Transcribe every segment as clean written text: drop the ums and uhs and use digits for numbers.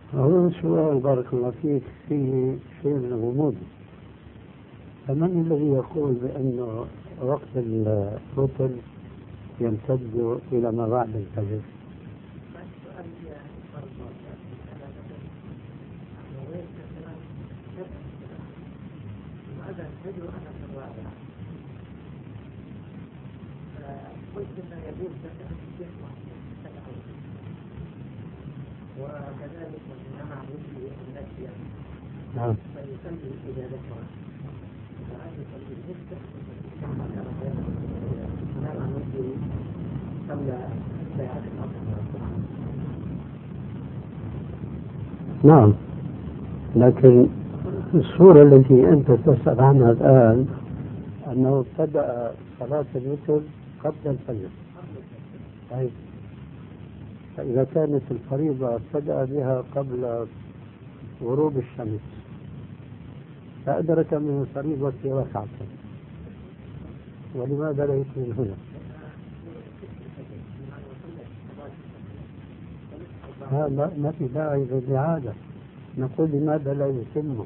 هو السؤال بارك الله فيك فيه شيء من الغموض. فمن الذي يقول بأن وقت الوتر يمتد إلى ما بعد الفجر؟ وكذلك من مع وجه الناس نعم. فيصلي إذا ذكر فهذا يصلي الهجة نام عن وجهه قبل ساعات العصر. نعم، لكن الصورة التي أنت تسأل عنها الآن أنه ابتدأ صلاة الوتر قبل الفجر. طيب، فإذا كانت الفريضة ابتدأ بها قبل غروب الشمس فأدرك من الفريضة ركعة، ولماذا لا يكون هنا؟ ما في داعي للإعادة، نقول لماذا لا يتم؟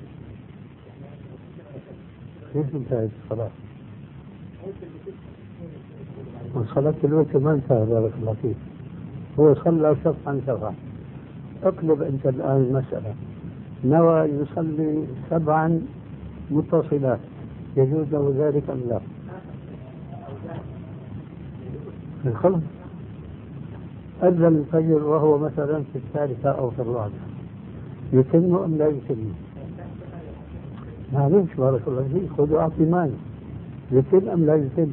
كيف انتهت الصلاة؟ وصلاة الوتر ما انتهى بارك الله فيك، هو صلى شفعا شفعا. اقلب انت الآن المسألة، نوى يصلي 7 متصلات، يجوز له ذلك أم لا؟ خلاص، أذن الفجر وهو مثلا في 3 أو في 4، يتم أم لا يتم؟ معلش بارك الله فيك، خذوا أعطي ماي، يتم أم لا يتم؟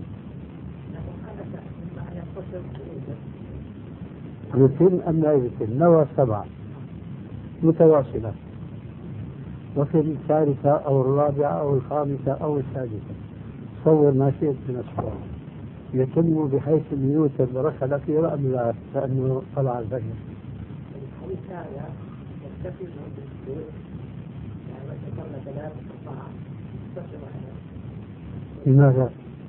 يتم أم لا يتم؟ نوى 7 متواصلة، وفي 3 أو 4 أو 5 أو 6، صور ما شئت من الصور، يتم بحيث أن يوتر بركة الأخيرة أم لا؟ لأنه طلع الفجر. لماذا؟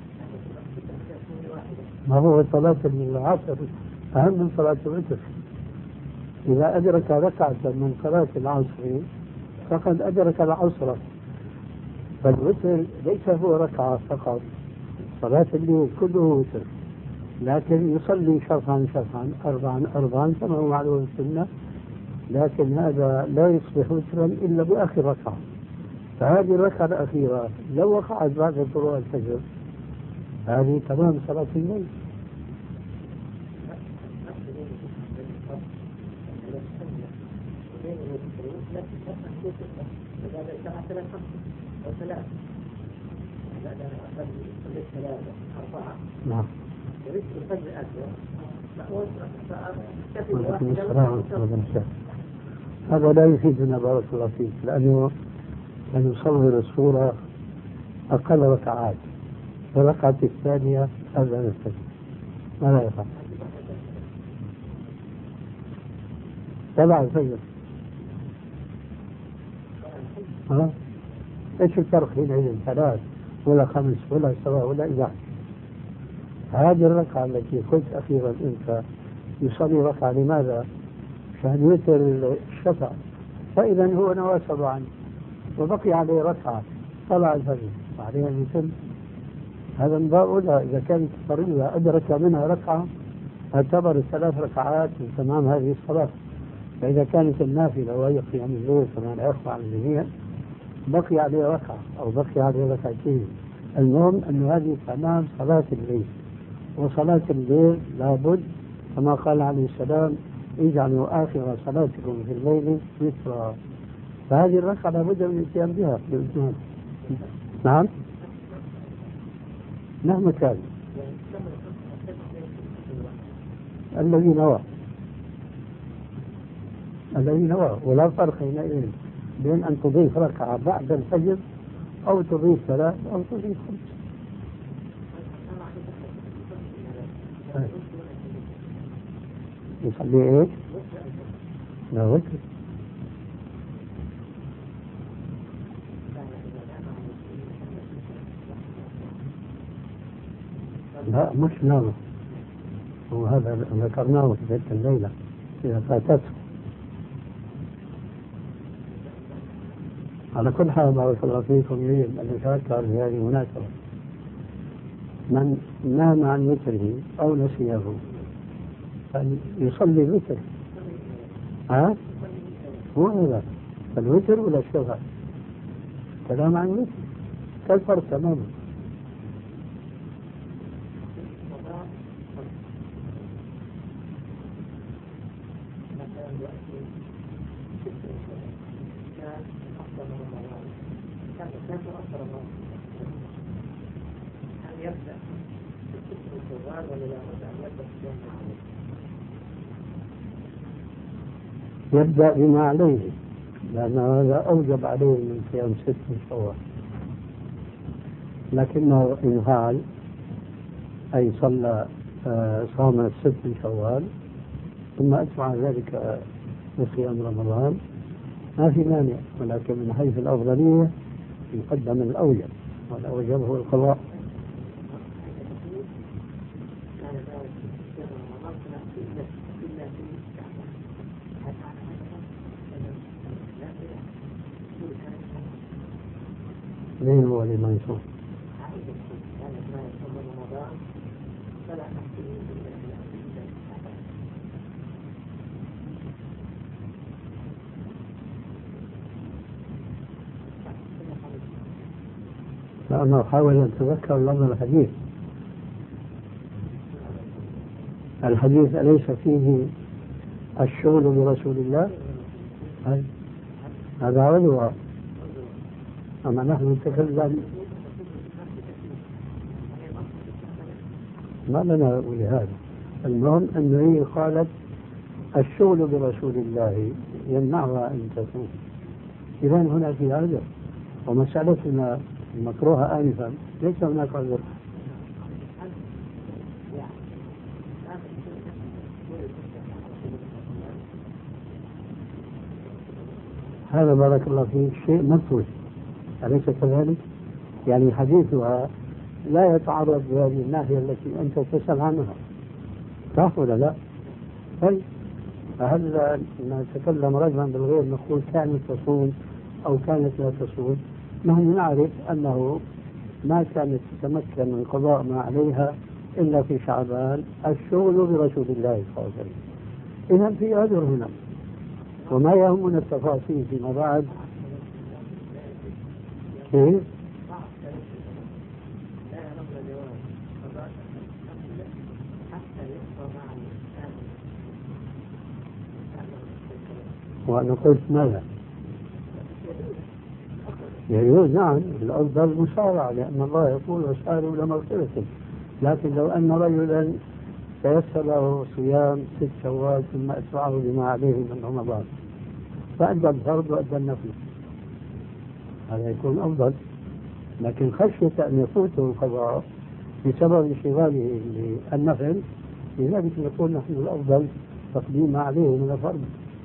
ما هو صلاة العصر أهم من صلاة الوتر. إذا أدرك ركعة من صلاة العصر فقد أدرك العصر، فالوتر ليس هو ركعة فقط، صلاة الليل كله وتر، لكن يصلي شفعا شفعا 4 4 كما هو معلوم السنة، لكن هذا لا يصبح وترا إلا بآخر ركعة. فهذه الركعة الأخيرة لو وقعت بعد طلوع الفجر هذه تمام صلاة الليل. نعم. هذا لا يفيدنا بارك الله فيك، لأنه نصور الصورة أقل ركعات، الركعة الثانية أذن الفجر، ماذا يفعل؟ تبع الفجر. ايش الفرق حينئذ؟ 3 ولا 5 ولا 7 ولا 11؟ هذه الركعة التي قلت أخيرا أنت يصلي ركعة، لماذا؟ عشان يوتر الشفع، فإذا هو نوى 7 وبقي عليه ركعة، طلع الفجر بعدين يتم. هذا من باب أولى، إذا كانت فريضة أدرك منها ركعة اعتبر 3 ركعات من تمام هذه الصلاة. فإذا كانت النافلة وهي قيام الليل كما لا يخفى عن الجميع بقي عليه ركعة أو بقي عليه ركعتين، المهم أن هذه تمام صلاة الليل. وصلاة الليل لابد كما قال عليه السلام اجعلوا آخر صلاتكم في الليل وترا، فهذه الركعة لابد من الاتيان بها بالإتمام. نعم، مهما كان الذي نوى، ولا فرق حينئذ بين أن تضيف ركعة بعد الفجر أو تضيف 3 أو تضيف 5. يصلي ايش؟ لا وتر. لا مش نوم، وهذا ذكرناه في بيت الليلة إذا فاتته. على كل حال بارك الله فيكم يجب أن نتذكر في هذه المناسبة من نام عن وتره أو نسيه فليصلي الوتر. مو هذا الوتر ولا الشفع؟ كلام عن الوتر كالفرق تماما. يبدأ بما عليه لأن هذا أوجب عليه من صيام 6 شوال، لكنه إن فعل أي صلى صام 6 شوال ثم أتبع ذلك بصيام رمضان ما في مانع، ولكن من حيث الأفضلية يقدم الأوجب، والأوجب هو القضاء. مين هو اللي ما يصوم؟ لأنه حاول أن يتذكر لفظ الحديث. الحديث أليس فيه الشغل برسول الله؟ هذا عدوى. أما نحن نتكلم ما لنا ولهذا. المهم أنه هي قالت الشغل برسول الله يمنعها أن تصوم، إذا هنا في عذر. ومسألتنا المكروهة آنفا ليس هناك عذر. هذا بارك الله فيك شيء مفروض، أليس كذلك؟ يعني حديثها لا يتعرض بهذه الناحية التي أنت تسأل عنها، صح ولا لا؟ طيب فهل نتكلم رجلا بالغير نقول كانت تصوم أو كانت لا تصوم؟ نحن نعرف أنه ما كانت تتمكن من قضاء ما عليها إلا في شعبان، الشغل برسول الله صلى الله عليه وسلم. إذا في عذر هنا، وما يهمنا التفاصيل فيما بعد. كيف؟ وأنا قلت ماذا؟ يجوز نعم، الأفضل مسارعة، لأن الله يقول وسارعوا إلى مغفرة. لكن لو أن رجلا تيسر له صيام 6 شوال ثم أتبعه بما عليه من رمضان فأدى الفرض وأدى النفل، هذا يكون أفضل. لكن خشية أن يفوته القضاء بسبب انشغاله بالنفل، لذلك نقول نحن الأفضل تقديم ما عليه من الفرض.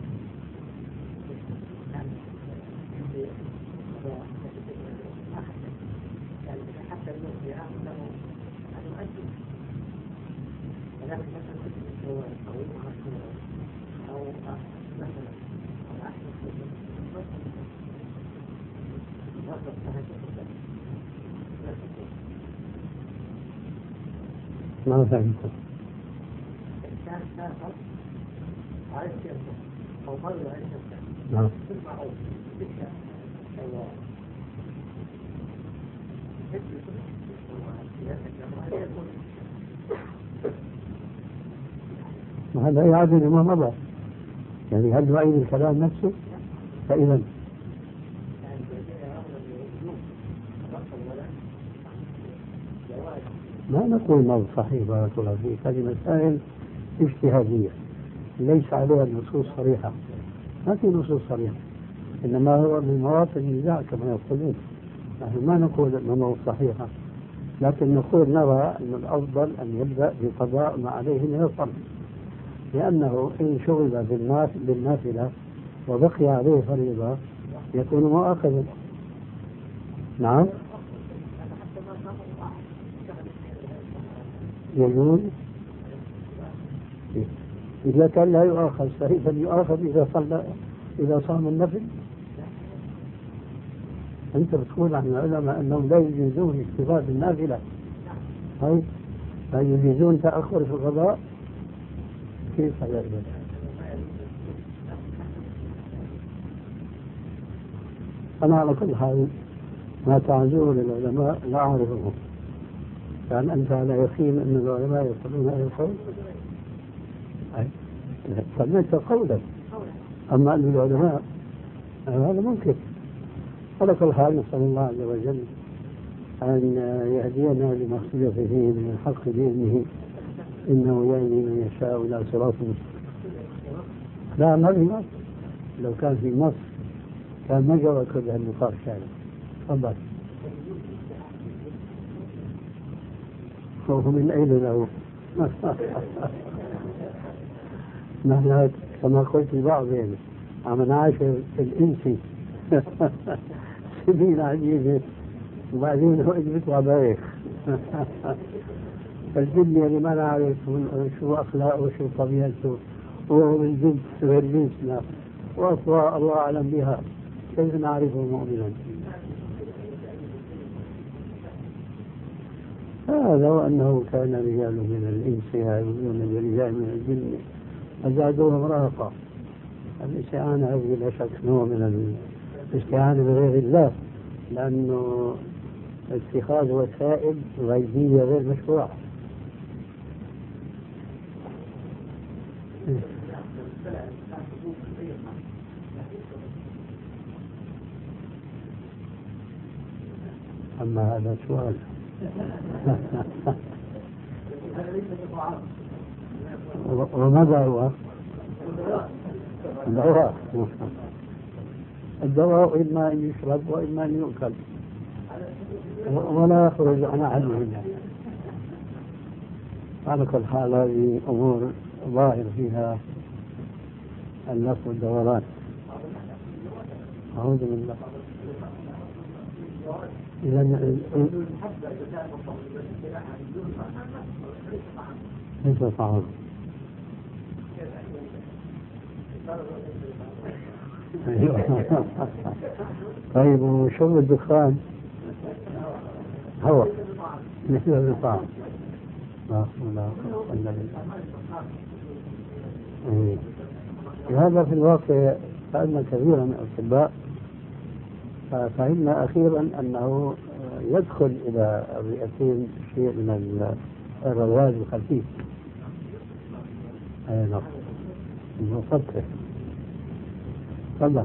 ما فهمت. نعم. هذا يعادل ما مضى، يعني هل نعيد الكلام نفسه؟ فإذا ما نقول ما صحيح بارك الله فيك، هذه مسائل اجتهادية ليس عليها نصوص صريحة، ما في نصوص صريحة، إنما هو من مواطن النزاع كما يقولون. نحن ما نقول أنه صحيحة، لكن نقول نرى أن الأفضل أن يبدأ بقضاء ما عليه من الفرض، لأنه إن شغل بالنافلة وبقي عليه فريضة يكون مؤاخذا. نعم يجوز إذا كان لا يؤاخذ، فإذا يؤاخذ إذا صام النفل. أنت بتقول عن العلماء أنهم لا يجيزون اشتغال النافلة، طيب لا يجيزون تأخر في القضاء، كيف هذا؟ أنا على كل حال ما تعزوه للعلماء لا أعرفهم، يعني أنت على يقين أن العلماء يقولون هذا القول؟ سميت قولا، أما أن العلماء هذا ممكن. على كل حال نسأل الله عز وجل أن يهدينا لما اختلف فيه من الحق بإذنه، إنه يهدي من يشاء إلى صراط مستقيم. لا ما في مصر، لو كان في مصر كان ما جرى كل هالنقاش هذا. تفضل. هو من أين له؟ نحن كما قلت لبعضهم عم نعاشر الإنسي سنين عجيبة، وبعدين هو بيطلع بايخ. فالجن اللي ما نعرف شو أخلاقه وشو طبيعته، وهو من جنسنا وأصوات الله أعلم بها، كيف نعرفه مؤمنا؟ هذا وأنه كان رجال من الإنس يعوذون برجال من الجن فزادوهم رهقا. الاستعانة هذه لا شك نوع من الاستعانة بغير الله، لأنه اتخاذ وسائل غيبية غير مشروعة. أما هذا سؤال. وماذا هو؟ الدواء إما أن يشرب وإما أن يؤكل ولا يخرج عن أحد منها. على كل حال هذه أمور ظاهر فيها اللف والدوران. أعوذ بالله. إذا ليس صعب. طيب وشرب الدخان هو مثل الرطام. هذا في الواقع فإن كثيرا من الأطباء فهمنا أخيرا أنه يدخل إلى الرئتين شيء من الرواج الخفيف. أي نعم المفكر. تفضل.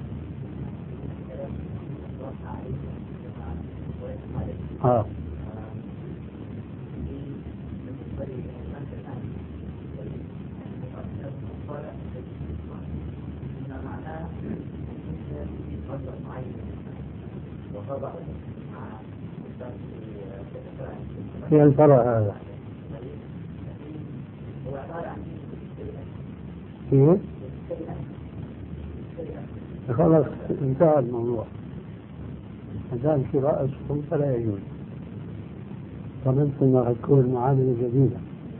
في الفرع هذا فيه خلاص انتهى الموضوع. هذا شراء السهم فلا يجوز، فمن ثم تكون معاملة جديدة.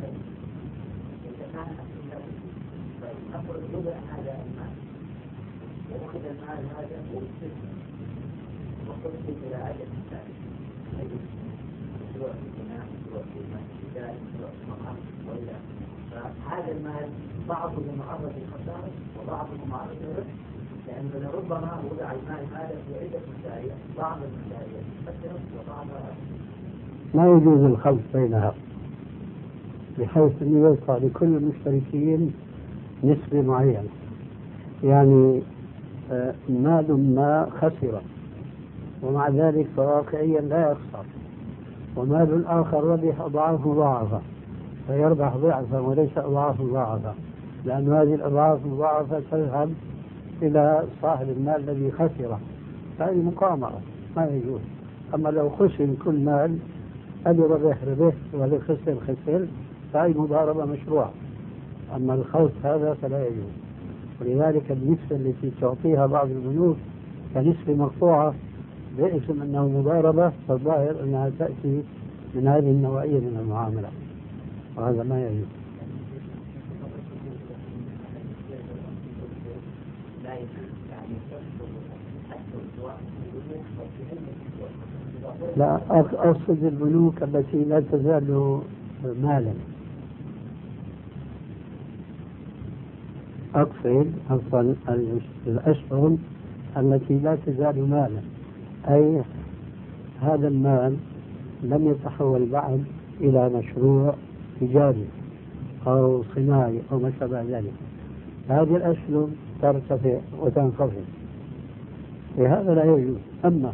هذا المال بعضه معرض للخسارة وبعضه معرض للربح، لأن ربما وضع المال هذا في عدة مشاريع، بعض المشاريع تكسر وبعضها ما يجوز الخلط بينها، بحيث أن يبقى لكل المشتركين نسبة معينة. يعني مال ما خسر ومع ذلك فواقعيا لا يخسر، ومال آخر ربح أضعاف مضاعفة فيربح ضعفا وليس أضعاف مضاعفة، لأن هذه الأضعاف المضاعفة تذهب إلى صاحب المال الذي خسره، فهذه مقامرة ما يجوز. أما لو خسر كل مال، هذا ربح والذي خسر فهي مضاربة مشروعة. أما الخوف هذا فلا يجوز. ولذلك النسبة التي تعطيها بعض البنوك كنسبة مقطوعة باسم أنه مضاربة، فالظاهر أنها تأتي من هذه النوعية من المعاملة، وهذا ما يجوز. لا، أقصد البنوك التي لا تزال مالا. أقصد أصلا الأسهم التي لا تزال مالا، أي هذا المال لم يتحول بعد إلى مشروع تجاري أو صناعي أو ما شابه ذلك. هذه الأسهم ترتفع وتنخفض، لهذا لا يجوز. أما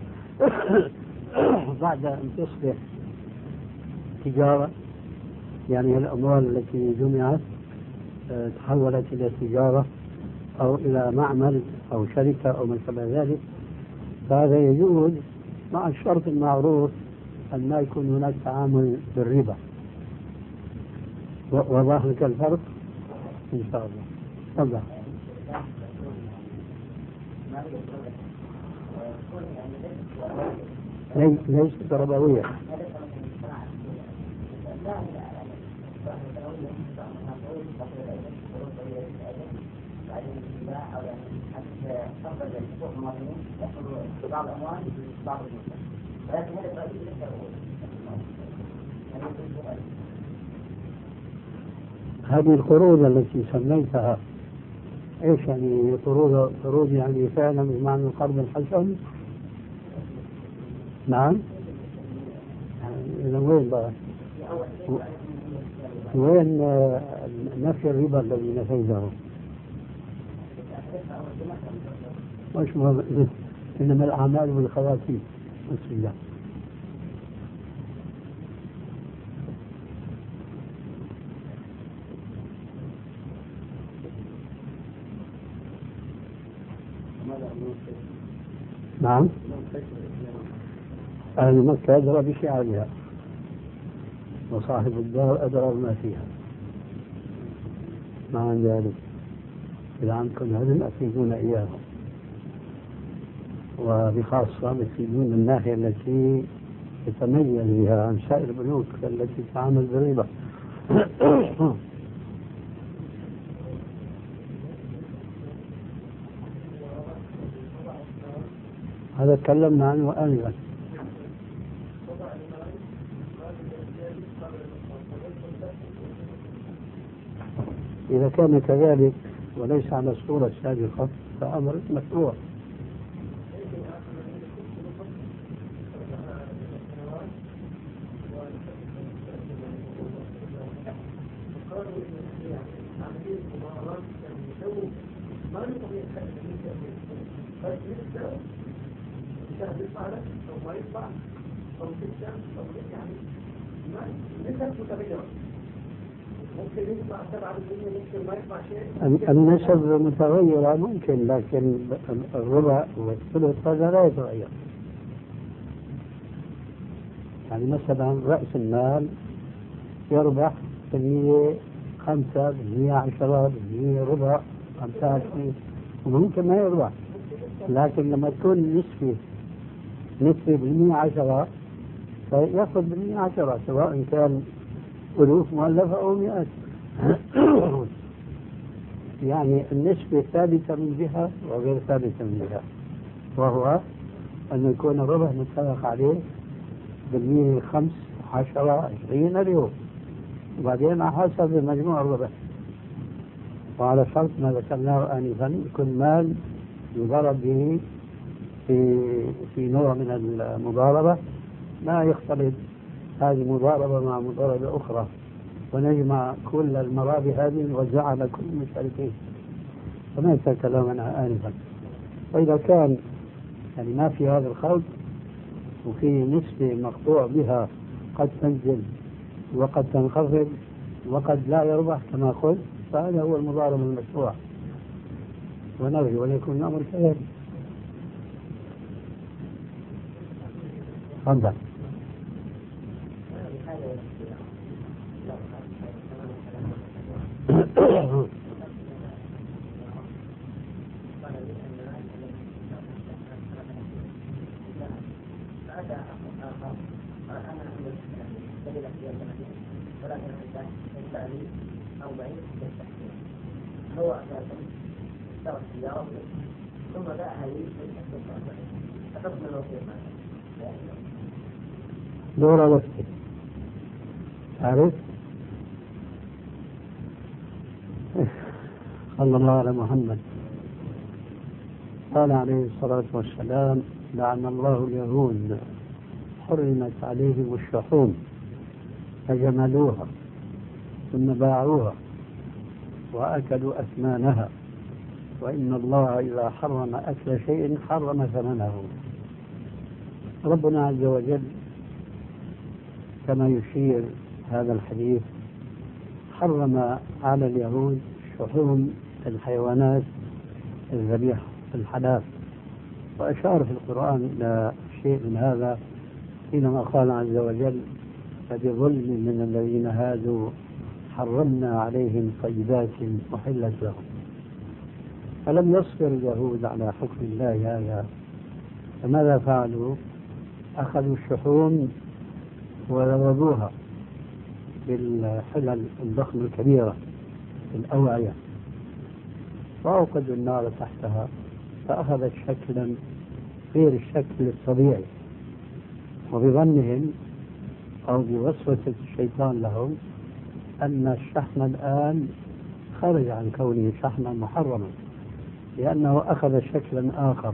بعد أن تصبح تجارة، يعني الأموال التي جمعت تحولت إلى تجارة أو إلى معمل أو شركة أو ما شابه ذلك، فهذا يجوز مع الشرط المعروف أن ما يكون هناك تعامل بالربا. وضح لك الفرق إن شاء الله. تفضل. ليست ربوية. هذه القروض التي سميتها ايش يعني؟ قروض يعني فعلا بمعنى القرض الحسن؟ نعم. إذا وين بقى؟ وين نفي الربا الذي نفيته؟ مش مهم. إنما الأعمال بالخواتيم. بسم الله. نعم. أهل مكة أدرى بشعارها، وصاحب الدار أدرى بما فيها. مع ذلك إذا عندكم هدم أفيدون إياهم، وبخاصة بتفيدون الناحية التي تتميز بها عن سائر البنوك التي تتعامل بالربا. هذا تكلمنا عنه آنفا. إذا كان كذلك وليس على الصورة السابقة فأمر مشروع. النسب متغيرة ممكن، لكن الربع والثلث هذا لا يتغير. يعني مثلا رأس المال يربح 5%، 10%، ربع 25%، وممكن ما يربح. لكن لما تكون نسبة بالمية 10 فيأخذ بالمية 10، سواء كان ألوف مؤلفة أو مئات. يعني النسبة ثابتة من جهة وغير ثابتة من جهة، وهو أن يكون الربح متفق عليه بالمية 5، 10، 20 اليوم، وبعدين على حسب مجموع الربح، وعلى شرط ما ذكرناه آنفا يكون مال يضرب به في نوع من المضاربة، ما يختلط هذه مضاربة مع مضاربة أخرى، ونجمع كل المرابح هذه نوزعها على كل المشاركين، فما يتكلمنا آنفا. وإذا كان يعني ما في هذا الخلط وفي نسبة مقطوع بها قد تنزل وقد تنخفض وقد لا يربح كما قلت، فهذا هو المضاربة المشروع، ونرجو أن يكون الأمر كذلك. تفضل. ثم باعها لي أخذنا له في دورة وقتي تعرف صلى الله على محمد. قال عليه الصلاة والسلام: لعن الله اليهود حرمت عليهم الشحوم فجملوها ثم باعوها وأكلوا أثمانها، وإن الله إذا حرم أكل شيء حرم ثمنه. ربنا عز وجل كما يشير هذا الحديث حرم على اليهود شحوم الحيوانات الذبيحة الحلال، وأشار في القرآن إلى شيء من هذا حينما قال عز وجل: فبظلم من الذين هادوا حرمنا عليهم طيبات أحلت لهم. فلم يصبر اليهود على حكم الله هذا، فماذا فعلوا؟ أخذوا الشحوم وذوبوها بالحلل الضخمة الكبيرة في الأوعية وأوقدوا النار تحتها، فأخذت شكلا غير الشكل الطبيعي، وبظنهم أو بوسوسة الشيطان لهم أن الشحم الآن خرج عن كونه شحما محرما لأنه أخذ شكلا آخر،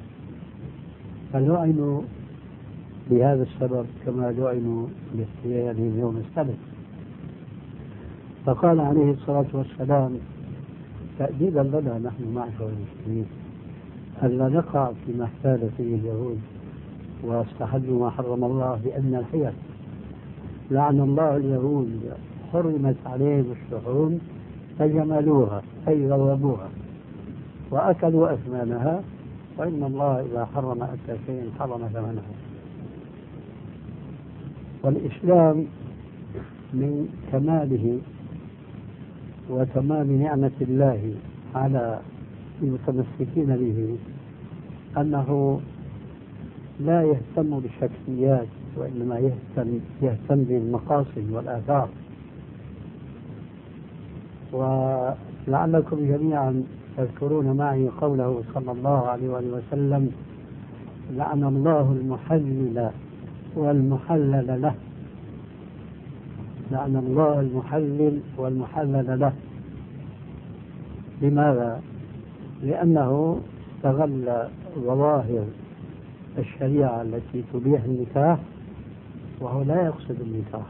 فلعنوا بهذا السبب كما لعنوا باحتيالهم يوم السبت. فقال عليه الصلاة والسلام تأديبا لنا نحن معشر المسلمين ألا نقع فيما احتال فيه اليهود واستحلوا ما حرم الله بأن الحيل. لعن الله اليهود حرمت عليهم الشحوم فجملوها أي ذوبوها وأكلوا أثمانها، وإن الله إذا حرم أكل شيء حرم ثمنه. والإسلام من كماله وتمام نعمة الله على المتمسكين به أنه لا يهتم بالشكليات وإنما يهتم بالمقاصد والآثار. ولعلكم جميعا تذكرون معي قوله صلى الله عليه وسلم: لعن الله المحلل والمحلل له. لعن الله المحلل والمحلل له. لماذا؟ لأنه استغل ظواهر الشريعة التي تبيح النكاح وهو لا يقصد النكاح،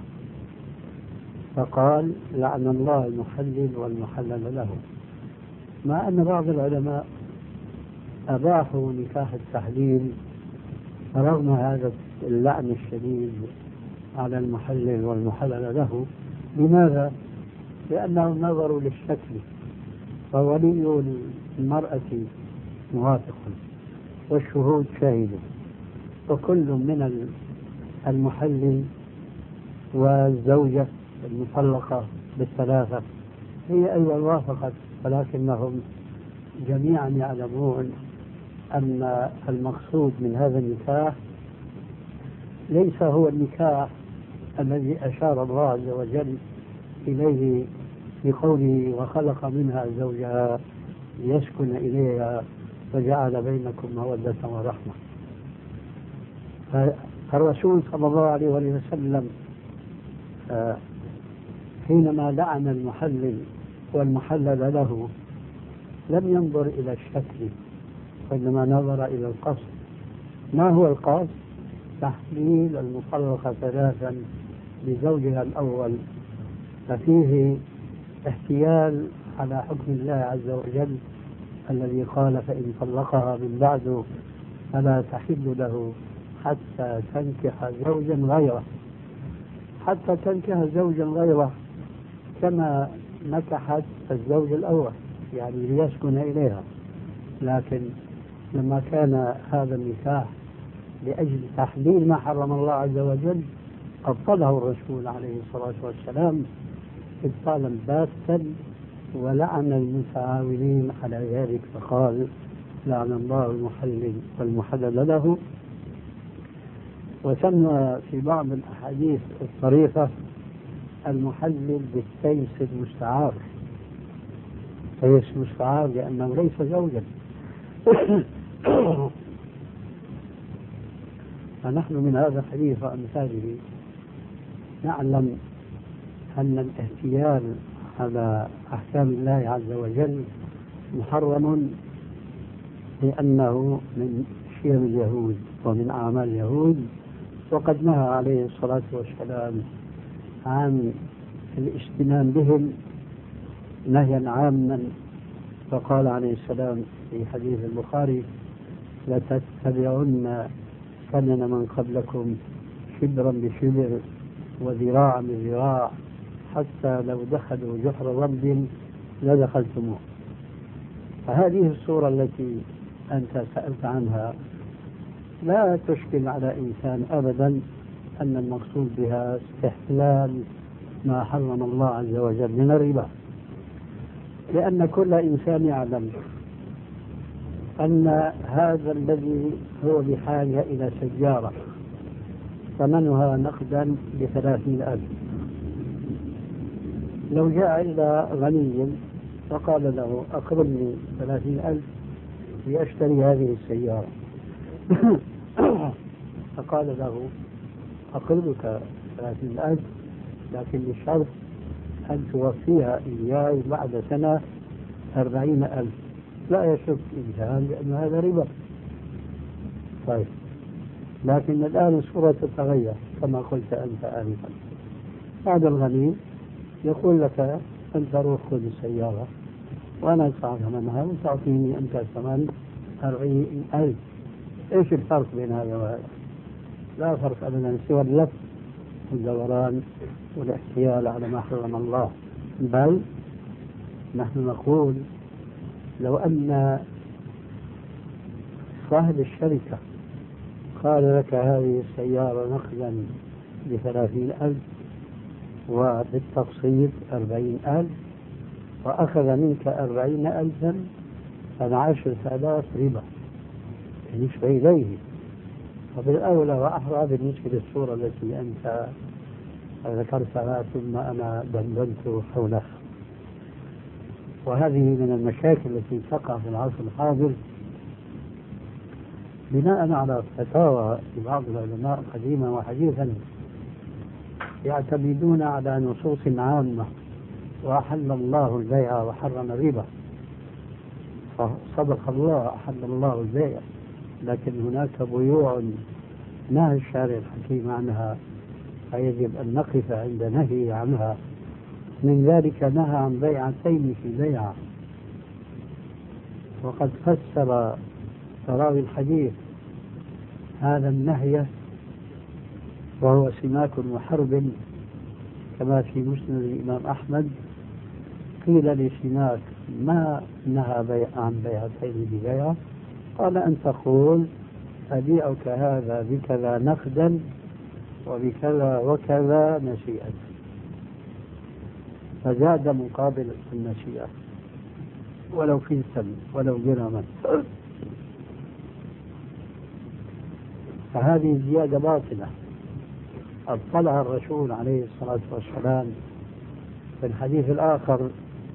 فقال: لعن الله المحلل والمحلل له، مع أن بعض العلماء أباحوا نكاح التحليل رغم هذا اللعن الشديد على المحلل والمحلل له. لماذا؟ لأنهم نظروا للشكل، فولي المرأة موافق والشهود شاهدوا، وكل من المحلل والزوجة المطلقة بالثلاثة هي أيضا وافقت، ولكنهم جميعا يعلمون أن المقصود من هذا النكاح ليس هو النكاح الذي أشار الله عز وجل إليه بقوله: وخلق منها زوجها ليسكن إليها وجعل بينكم مودة ورحمة. فالرسول صلى الله عليه وسلم حينما لعن المحلل والمحلل له لم ينظر إلى الشكل، وإنما نظر إلى القصد. ما هو القصد؟ تحليل المطلقة ثلاثا لزوجها الأول، ففيه احتيال على حكم الله عز وجل الذي قال: فإن طلقها من بعد فلا تحل له حتى تنكح زوجا غيره. حتى تنكح زوجا غيره كما نكحت الزوج الأول، يعني ليسكن إليها. لكن لما كان هذا النكاح لأجل تحليل ما حرم الله عز وجل أبطله الرسول عليه الصلاة والسلام إبطالا باتا، ولعن المتعاونين على ذلك فقال: لعن الله المحلل والمحلل له. وسمى في بعض الأحاديث الطريفة المحلل بالتيس المستعار. تيس مستعار لأنه ليس زوجا، فنحن من هذا الحديث وأمثاله نعلم أن الاحتيال على أحكام الله عز وجل محرم، لأنه من شيم اليهود ومن أعمال اليهود، وقد نهى عليه الصلاة والسلام عن الاجتنان بهم نهيا عاما، فقال عليه السلام في حديث البخاري: لتتبعن سنن من قبلكم شبرا بشبر وذراعا بذراع حتى لو دخلوا جحر رب لدخلتموه. فهذه الصورة التي أنت سألت عنها لا تشكل على إنسان أبدا أن المقصود بها استحلال ما حرم الله عز وجل من الربا، لأن كل إنسان يعلم أن هذا الذي هو بحاجة إلى سيارة ثمنها نقدا ب30,000، لو جاء إلى غني فقال له: أقرضني 30,000 لأشتري هذه السيارة، فقال له: أقرضك 30,000 لكن بشرط أن توفيها إياي بعد سنة 40,000. لا يشك إنسان بأن هذا ربا. طيب، لكن الآن الصورة تتغير كما قلت أنت آنفا. هذا الغني يقول لك: أنت روح خذ السيارة وأنا أدفع ثمنها وتعطيني أنت ثمن 40,000. إيش الفرق بين هذا وهذا؟ لا فرق أبدا سوى اللف والدوران والاحتيال على ما حرم الله. بل نحن نقول لو أن صاحب الشركة قال لك: هذه السيارة نقدا ب30,000 وبالتقسيط 40,000 وأخذ منك 40,000 ف10,000 ربا بالنسبة إليه. وبالأولى وأحرى بالنسبة للصورة التي أنت ذكرتها ثم أنا دندنت حولها. وهذه من المشاكل التي تقع في العصر الحاضر بناء على فتاوى لبعض العلماء قديما وحديثا يعتمدون على نصوص عامة: وأحل الله البيع وحرم الربا. فصدق الله، أحل الله البيع، لكن هناك بيوع نهى الشارع الحكيم عنها، فيجب أن نقف عند نهي عنها. من ذلك نهى عن بيعتين في بيعة، وقد فسر راوي الحديث هذا النهي وهو سماك وحرب، كما في مسند الإمام أحمد. قيل لسماك: ما نهى عن بيعتين ببيعة؟ قال: أن تقول: أبيعك هذا بكذا نقدا وبكذا وكذا نسيئة، فزاد مقابل النسيئة ولو فلسا ولو درهما. فهذه الزيادة باطلة أبطلها الرسول عليه الصلاة والسلام في الحديث الآخر،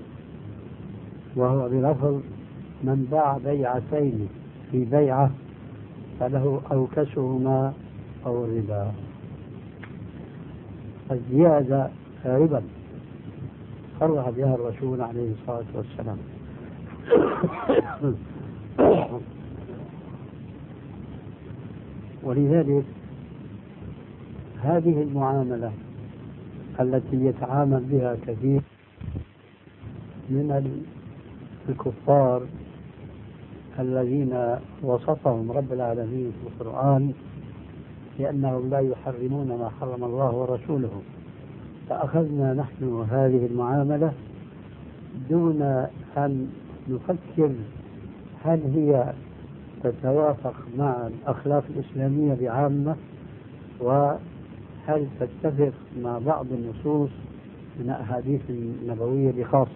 وهو بلفظ: من باع بيعتين في بيعة فله أوكسهما أو الربا. الزيادة ربا صرح بها الرسول عليه الصلاة والسلام. ولذلك هذه المعاملة التي يتعامل بها كثير من الكفار الذين وصفهم رب العالمين في القرآن لأنهم لا يحرمون ما حرم الله ورسوله، فأخذنا نحن هذه المعاملة دون أن نفكر هل هي تتوافق مع الأخلاق الإسلامية بعامة، وهل تتفق مع بعض النصوص من الأحاديث النبوية بخاصة.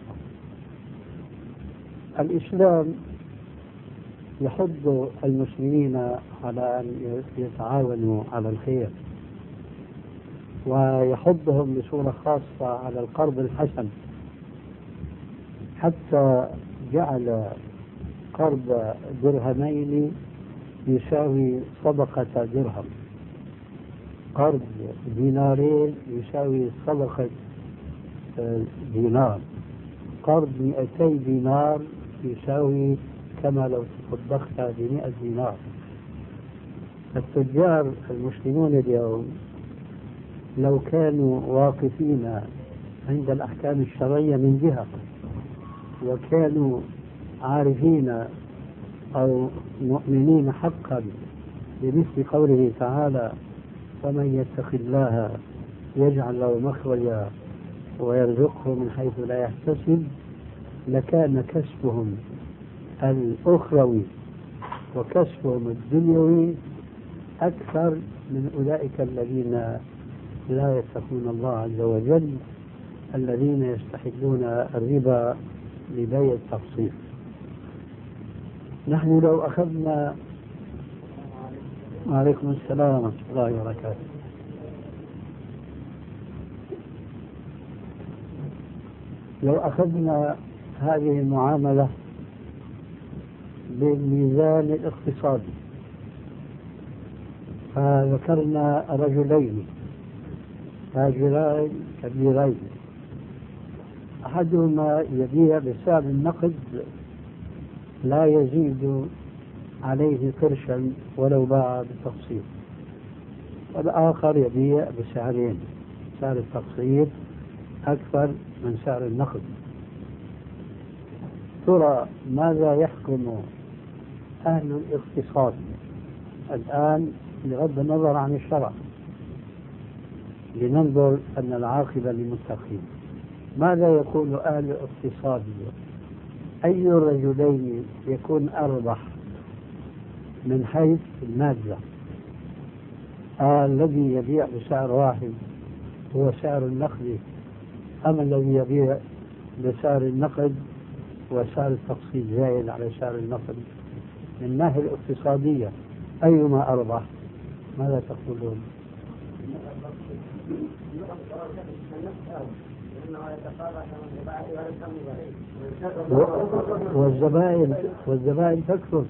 الإسلام يحض المسلمين على أن يتعاونوا على الخير، ويحضهم بصورة خاصة على القرض الحسن، حتى جعل قرض درهمين يساوي صدقة درهم، قرض دينارين يساوي صدقة دينار، قرض 200 دينار يساوي كما لو تصدقت ب100 دينار. التجار المسلمون اليوم لو كانوا واقفين عند الأحكام الشرعية من جهة، وكانوا عارفين أو مؤمنين حقا بمثل قوله تعالى: ومن يتق الله يجعل له مخرجا ويرزقه من حيث لا يحتسب، لكان كسبهم الأخروي وكسبهم الدنيوي أكثر من أولئك الذين لا يتقون الله عز وجل، الذين يستحلون الربا لبيع التقسيط. نحن لو أخذنا وعليكم السلام ورحمة الله وبركاته. لو أخذنا هذه المعاملة بالميزان الاقتصادي، فذكرنا رجلين تاجرين كبيرين، أحدهما يبيع بسعر النقد لا يزيد عليه قرشا ولو باع بالتقسيط، والآخر يبيع بسعرين، سعر التقسيط أكثر من سعر النقد. ترى ماذا يحكم أهل الاقتصاد الآن بغض النظر عن الشرع، لننظر أن العاقبة للمتقين؟ ماذا يقول أهل الاقتصاد؟ أي الرجلين يكون أربح من حيث المادة؟ الذي يبيع بسعر واحد هو سعر النقد، أم الذي يبيع بسعر النقد وسعر التقسيط زائد على سعر النقد؟ من الناحية الاقتصادية أيما أربح؟ ماذا تقولون؟ والزبائن تكثر.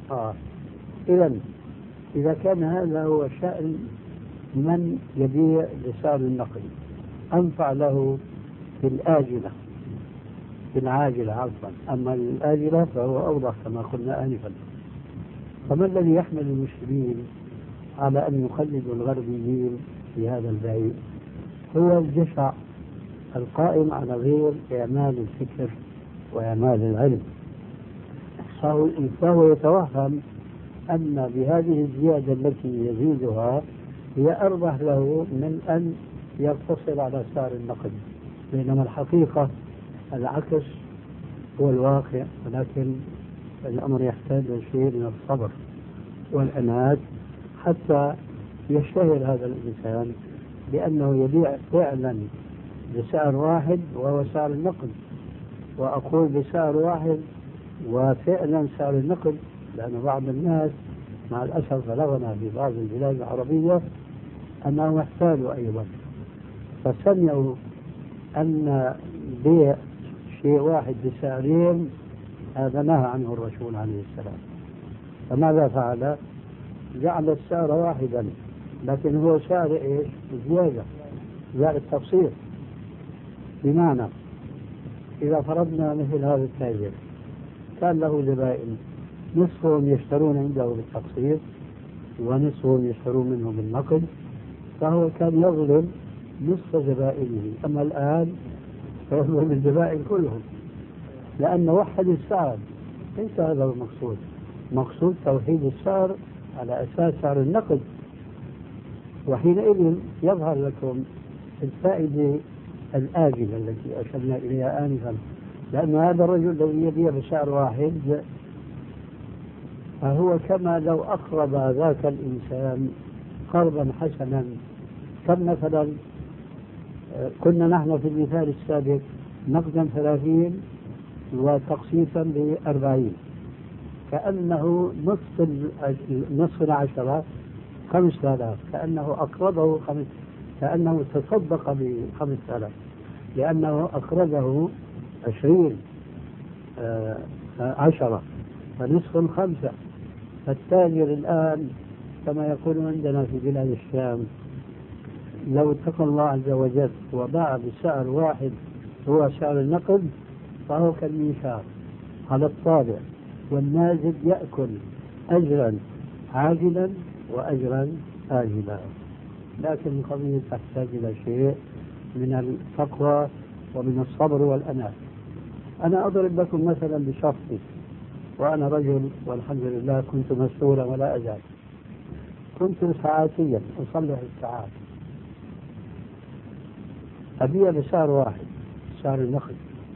إذا كان هذا هو شأن من يبيع بسعر النقد، أنفع له في الآجلة، في العاجلة عفوا، أما الآجلة فهو أوضح كما قلنا آنفا. فما الذي يحمل المسلمين على أن يقلدوا الغربيين في هذا البيع؟ هو الجشع القائم على غير إعمال الفكر وإعمال العلم. فهو يتوهم أن بهذه الزيادة التي يزيدها هي أربح له من أن يقتصر على سعر النقد، بينما الحقيقة العكس هو الواقع. ولكن الأمر يحتاج شيء من الصبر والعناد حتى يشتهر هذا الإنسان بأنه يبيع فعلا بسعر واحد وهو سعر النقد. وأقول بسعر واحد وفعلا سعر النقد، لأن بعض الناس مع الأسف بلغنا في بعض البلاد العربية أنهم احتالوا أيضا، فسمعوا أن بيع شيء واحد بسعرين هذا نهى عنه الرسول عليه السلام. فماذا فعل؟ جعل السعر واحدا، لكن هو سعر إيش؟ زيادة، سعر التقسيط. بمعنى إذا فرضنا مثل هذا التاجر كان له زبائن، نصفهم يشترون عنده بالتقسيط ونصفهم يشترون منه بالنقد، فهو كان يظلم نصف زبائنه. أما الآن فيظلم الزبائن كلهم، لأنه وحد السعر. ليس هذا المقصود، مقصود توحيد السعر على أساس سعر النقد. وحينئذ يظهر لكم الفائدة الآجلة التي أشرنا إليها آنفا، لأن هذا الرجل الذي يبيع بسعر واحد فهو كما لو أقرض ذاك الإنسان قرضا حسنا. كم مثلا كنا نحن في المثال السابق نقدا 30 وتقسيطا ب40، كأنه نصف العشرة 5000، كأنه أقرضه كأنه تصدق ب5000، لأنه أقرضه 20 10، فنصف 5. فالتاجر الآن كما يقول عندنا في بلاد الشام لو اتقى الله عز وجل وباع بسعر واحد هو سعر النقد فهو كالميثاق على الطابع، والنازل يأكل أجرا عاجلا وأجرا آجلا. لكن القضية تحتاج إلى شيء من التقوى ومن الصبر والأناة. أنا أضرب لكم مثلا بشخصي، وأنا رجل والحمد لله كنت مسؤولا ولا أزال. كنت ساعاتيا أصلح الساعات، أبيع بسعر واحد سعر النقد،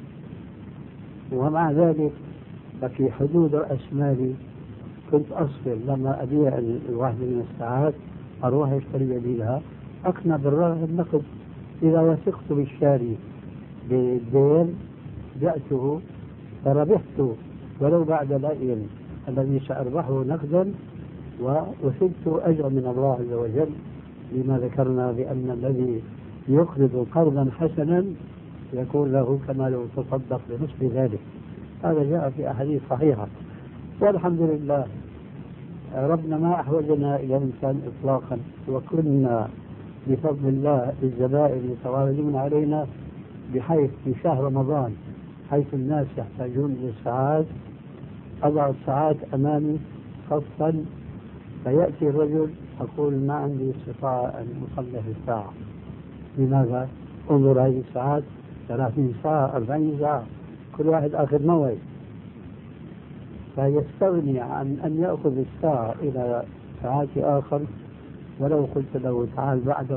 ومع ذلك ففي حدود رأس مالي كنت أصبر لما أبيع الواحدة من الساعات أروح أشتري بديلها أقنع بالرغم النقد. إذا وثقت بالشاري بالدين بعته فربحت ولو بعد لائم الذي سأربحه نقدا، ووثقت أجر من الله عز وجل لما ذكرنا بأن الذي يقرض قرضا حسنا يكون له كما لو تصدق بنصف ذلك. هذا جاء في أحاديث صحيحة، والحمد لله ربنا ما أحوجنا إلى إنسان إطلاقا، وكنا بفضل الله الزبائن يتواردون علينا بحيث في شهر رمضان حيث الناس يحتاجون للساعات أضع الساعات أمامي صفا، فيأتي الرجل أقول ما عندي استطاعة أن أصلح الساعة. لماذا؟ انظر هذه الساعات 30 ساعة 40 ساعة كل واحد آخر موعد، فيستغني عن أن يأخذ الساعة إلى ساعات آخر. ولو قلت له تعال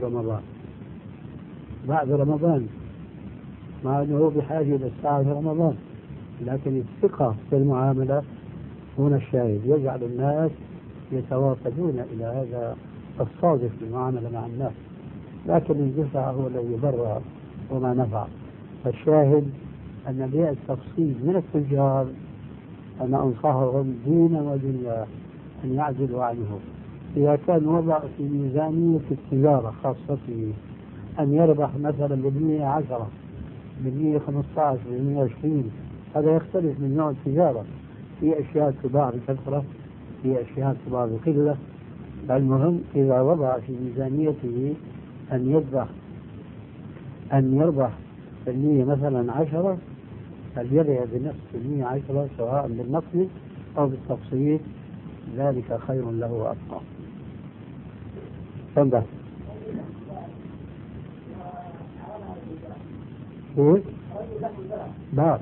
بعد رمضان مع أنه بحاجة إلى الساعة في رمضان، لكن الثقة في المعاملة هنا الشاهد يجعل الناس يتوافدون إلى هذا الصادق في المعاملة مع الناس، لكن الجزع هو الذي يضر وما نفع. فالشاهد أن بيع التفصيل من التجار أنا أنصحهم دينا ودنيا أن يعزلوا عنه. إذا كان وضع في ميزانية التجارة خاصته أن يربح مثلا ب110 ب115 ب120 هذا يختلف من نوع التجارة. في أشياء تباع بكثرة، في أشياء تباع بقلة. المهم إذا وضع في ميزانيته أن يربح بالمية مثلا 10 فليبيع بنفس 110 سواء بالنقد أو بالتقسيط، ذلك خير له وأبقى. تفضل. ايه؟ باب.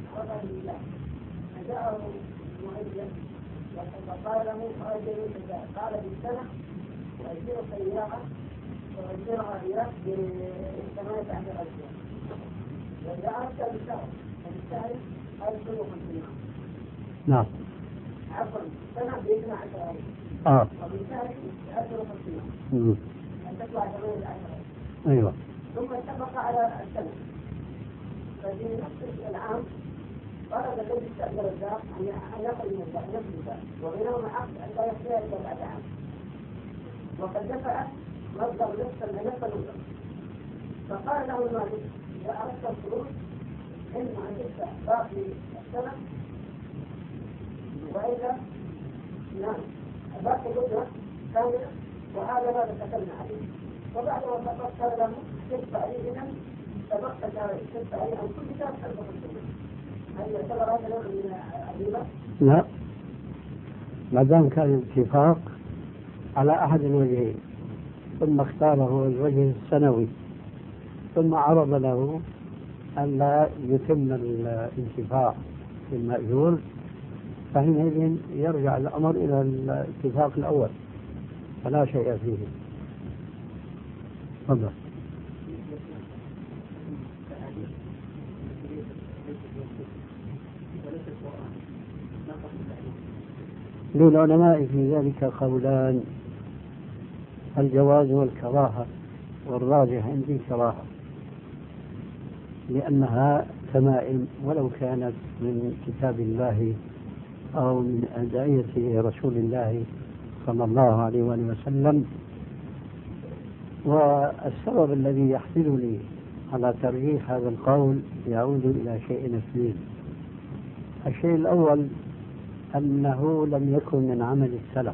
قال له قال بالسنة وأجير سيارة وأجيرها إياه ب18,000 وإذا أردت بالشهر فبالشهر 1,050. نعم. عفوا سنة ب12,000 وبالشهر 1,050 أن تطلع 18,000. أيوة. ثم اتفق على السنة، ففي نفس العام طلب الذي استأجر الدار أن يأخذ من نفس الدار وبينهما عقد أن لا يحتاج إلى بعد عام، وقد دفع مبلغ نصف المبلغ. فقال له المالك إذا أردت الفلوس إما أن تدفع باقي السنة وإلا نعم باقي الأجرة كاملة، وهذا ما ذكرنا عليه. وبعد ما فقط له تدفع لي إذن سبقت تدفع لي عن كل شهر 1,500. هل يعتبر هذا نوع من الربا؟ لا، ما دام كان الاتفاق على أحد الوجهين ثم اختاره الوجه السنوي ثم عرض له أن لا يتم الانتفاع في المأجور، فحينئذ يرجع الأمر إلى الاتفاق الأول فلا شيء فيه. تفضل. للعلماء في ذلك قولان، الجواز والكراهة، والراجح عندي الكراهة، لأنها تمائم ولو كانت من كتاب الله أو من أدعية رسول الله صلى الله عليه وآله وسلم. والسبب الذي يحملني على ترجيح هذا القول يعود إلى شيء اثنين. الشيء الأول أنه لم يكن من عمل السلف.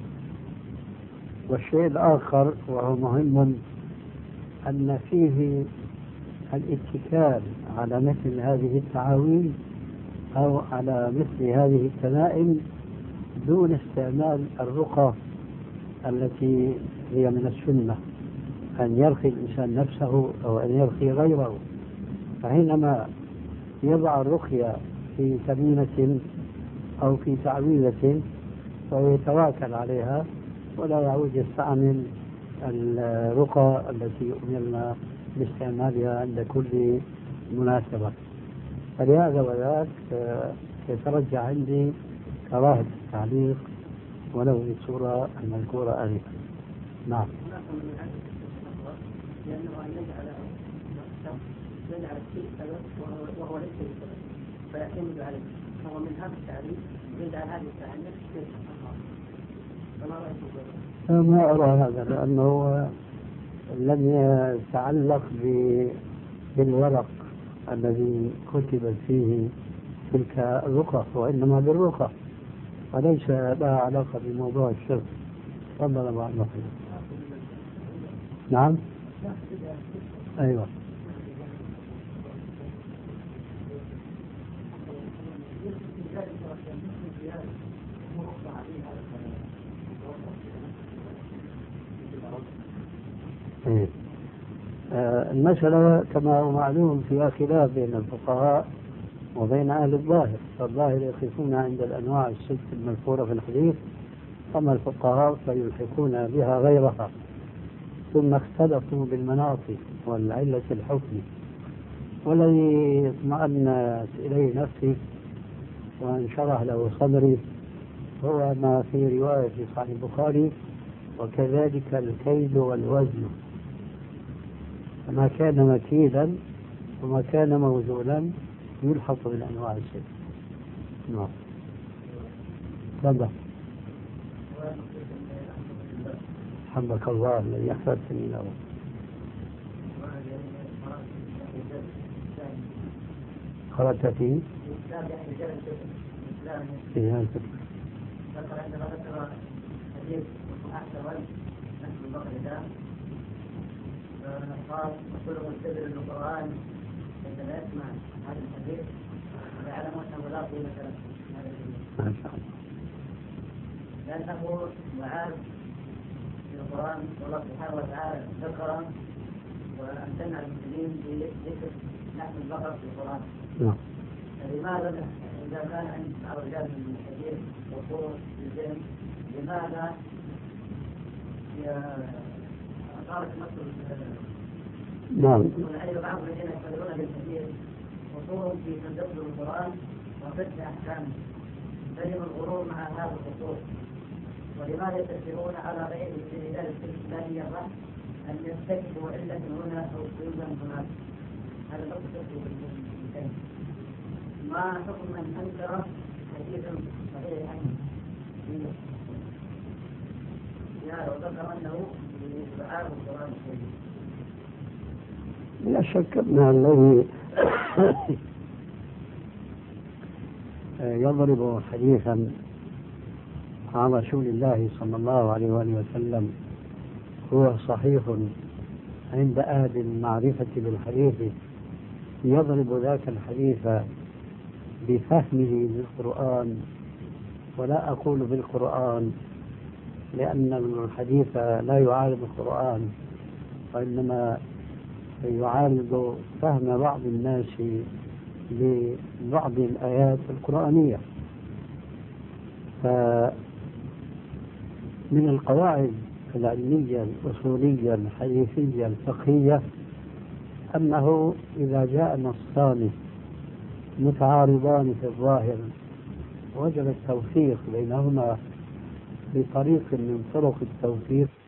والشيء الآخر وهو مهم أن فيه الاتكال على مثل هذه التعاويذ أو على مثل هذه التمائم دون استعمال الرقى التي هي من السنة، أن يرقي الإنسان نفسه أو أن يرقي غيره. فحينما يضع الرقية في تميمة أو في تعويذة فهو يتواكل عليها ولا يعود يستعمل الرقى التي أمرنا باستعمالها عند كل مناسبة. فلهذا وذاك يترجع عندي كراهة التعليق ولو بالصورة المذكورة آنفا. نعم. لأنه أن يجعل الشيء سبب وهو ليس بسبب فيعتمد عليه، فهو من هذا التعريف يجعل هذه التعريف فما رأيك؟ ما أرى هذا، لأنه لم يتعلق بالورق الذي كتب فيه تلك الرقى، وإنما بالرقى وليس لها علاقة بموضوع الشرك. تفضل أبو عبد الرحمن. نعم. أيوة. المسألة كما هو معلوم فيها خلاف بين الفقهاء وبين أهل الظاهر، فالظاهر يقفون عند الأنواع الست المذكورة في الحديث، أما الفقهاء فيلحقون بها غيرها. ثم اختلفوا بالمناطق والعلة الحكم، والذي اطمأنت إليه نفسي وانشرح له صدري هو ما في رواية في صحيح البخاري: وكذلك الكيل والوزن، فما كان مكيلا وما كان موزونا يلحق بالأنواع الست. نعم. تفضل. حبك الله الذي أحببتني له. خرجت فيه في هذا الفكر. قال وكل مستدل القرآن عندما يسمع هذا الحديث ويعلم أنه لا قيمة له هذا الحديث، لأنه معاد في القرآن والله سبحانه وتعالى ذكر وأمتنع المسلمين بذكر لحم البقر في القرآن. فلماذا إذا كان عند بعض الرجال من الحديث وصول الذهن لماذا صارت مصر؟ نعم. ولعل بعض الذين يقررون بالحديث وصول في تدبر القرآن وفتح أحكامه بين الغرور مع هذا الخصوص. ولماذا يتسرون على غير الاستدلال الإسلامي الرأس أن يستكبوا علة هنا أو قيودا هناك؟ هذا نقص بالكلمة. ما حكم من أنكر حديثا صحيحا وذكر أنه يتبعه القرآن الكريم؟ لا شك أن الذي يضرب حديثا عن رسول الله صلى الله عليه وآله وسلم هو صحيح عند أهل المعرفة بالحديث، يضرب ذاك الحديث بفهمه للقرآن، ولا أقول بالقرآن لأن الحديث لا يعارض القرآن، وإنما يعارض فهم بعض الناس لبعض الآيات القرآنية. فمن القواعد العلمية الأصولية الحديثية الفقهية أنه إذا جاء نصان متعارضان في الظاهر وجب التوفيق بينهما بطريق من طرق التوفيق